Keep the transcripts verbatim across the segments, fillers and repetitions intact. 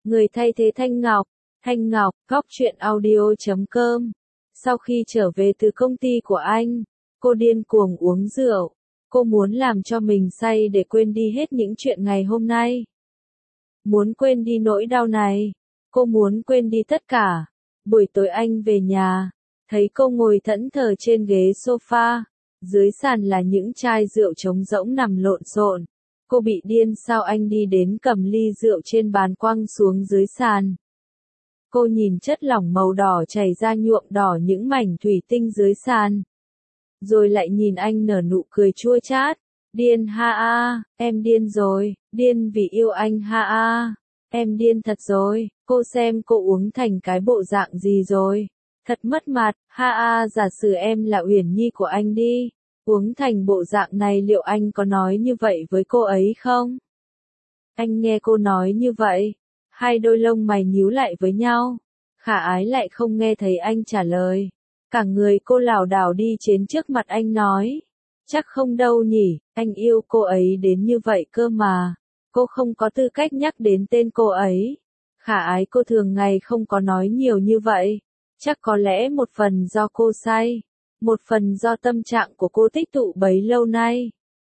Người thay thế Thanh Ngọc, Thanh Ngọc, góc truyện audio chấm com. Sau khi trở về từ công ty của anh, cô điên cuồng uống rượu. Cô muốn làm cho mình say để quên đi hết những chuyện ngày hôm nay. Muốn quên đi nỗi đau này. Cô muốn quên đi tất cả. Buổi tối anh về nhà, thấy cô ngồi thẫn thờ trên ghế sofa. Dưới sàn là những chai rượu trống rỗng nằm lộn xộn. Cô bị điên sao anh đi đến cầm ly rượu trên bàn quăng xuống dưới sàn. Cô nhìn chất lỏng màu đỏ chảy ra nhuộm đỏ những mảnh thủy tinh dưới sàn. Rồi lại nhìn anh nở nụ cười chua chát. Điên ha a, em điên rồi, điên vì yêu anh ha a, em điên thật rồi, cô xem cô uống thành cái bộ dạng gì rồi. Thật mất mặt, ha a, giả sử em là Uyển Nhi của anh đi. Uống thành bộ dạng này liệu anh có nói như vậy với cô ấy không? Anh nghe cô nói như vậy, hai đôi lông mày nhíu lại với nhau. Khả Ái lại không nghe thấy anh trả lời. Cả người cô lảo đảo đi đến trước mặt anh nói. Chắc không đâu nhỉ, anh yêu cô ấy đến như vậy cơ mà. Cô không có tư cách nhắc đến tên cô ấy. Khả Ái cô thường ngày không có nói nhiều như vậy. Chắc có lẽ một phần do cô say. Một phần do tâm trạng của cô tích tụ bấy lâu nay.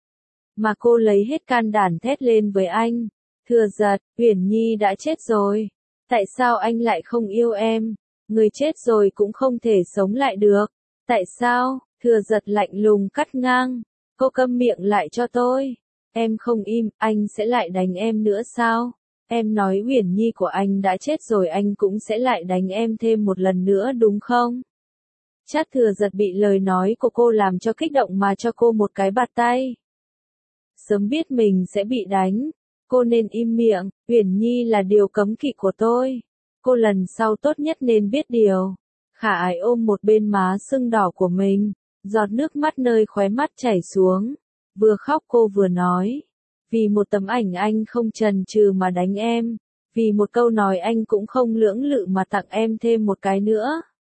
Mà cô lấy hết can đảm thét lên với anh. Thừa Giật, Uyển Nhi đã chết rồi. Tại sao anh lại không yêu em? Người chết rồi cũng không thể sống lại được. Tại sao? Thừa Giật lạnh lùng cắt ngang. Cô câm miệng lại cho tôi. Em không im, anh sẽ lại đánh em nữa sao? Em nói Uyển Nhi của anh đã chết rồi anh cũng sẽ lại đánh em thêm một lần nữa đúng không? Chát Thừa Giật bị lời nói của cô làm cho kích động mà cho cô một cái bạt tay. Sớm biết mình sẽ bị đánh, cô nên im miệng. Uyển Nhi là điều cấm kỵ của tôi. Cô lần sau tốt nhất nên biết điều. Khả Ái ôm một bên má sưng đỏ của mình, giọt nước mắt nơi khóe mắt chảy xuống. Vừa khóc cô vừa nói. Vì một tấm ảnh anh không chần chừ mà đánh em. Vì một câu nói anh cũng không lưỡng lự mà tặng em thêm một cái nữa.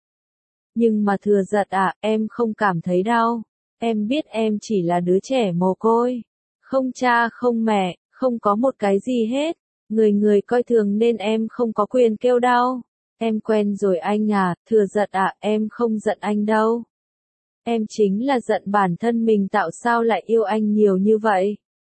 Nhưng mà Thừa Giật à, em không cảm thấy đau. Em biết em chỉ là đứa trẻ mồ côi. Không cha không mẹ, không có một cái gì hết. Người người coi thường nên em không có quyền kêu đau. Em quen rồi anh à, Thừa Giật à, em không giận anh đâu. Em chính là giận bản thân mình tạo sao lại yêu anh nhiều như vậy.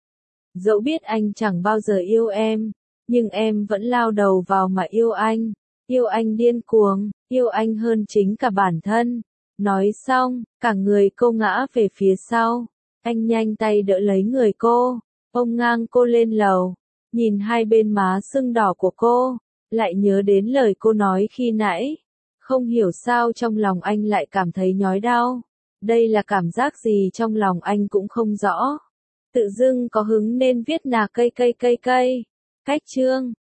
Dẫu biết anh chẳng bao giờ yêu em, nhưng em vẫn lao đầu vào mà yêu anh. Yêu anh điên cuồng, yêu anh hơn chính cả bản thân. Nói xong, cả người cô ngã về phía sau. Anh nhanh tay đỡ lấy người cô, ôm ngang cô lên lầu. Nhìn hai bên má sưng đỏ của cô, lại nhớ đến lời cô nói khi nãy. Không hiểu sao trong lòng anh lại cảm thấy nhói đau. Đây là cảm giác gì trong lòng anh cũng không rõ. Tự dưng có hứng nên viết nà cây cây cây cây. Cách chương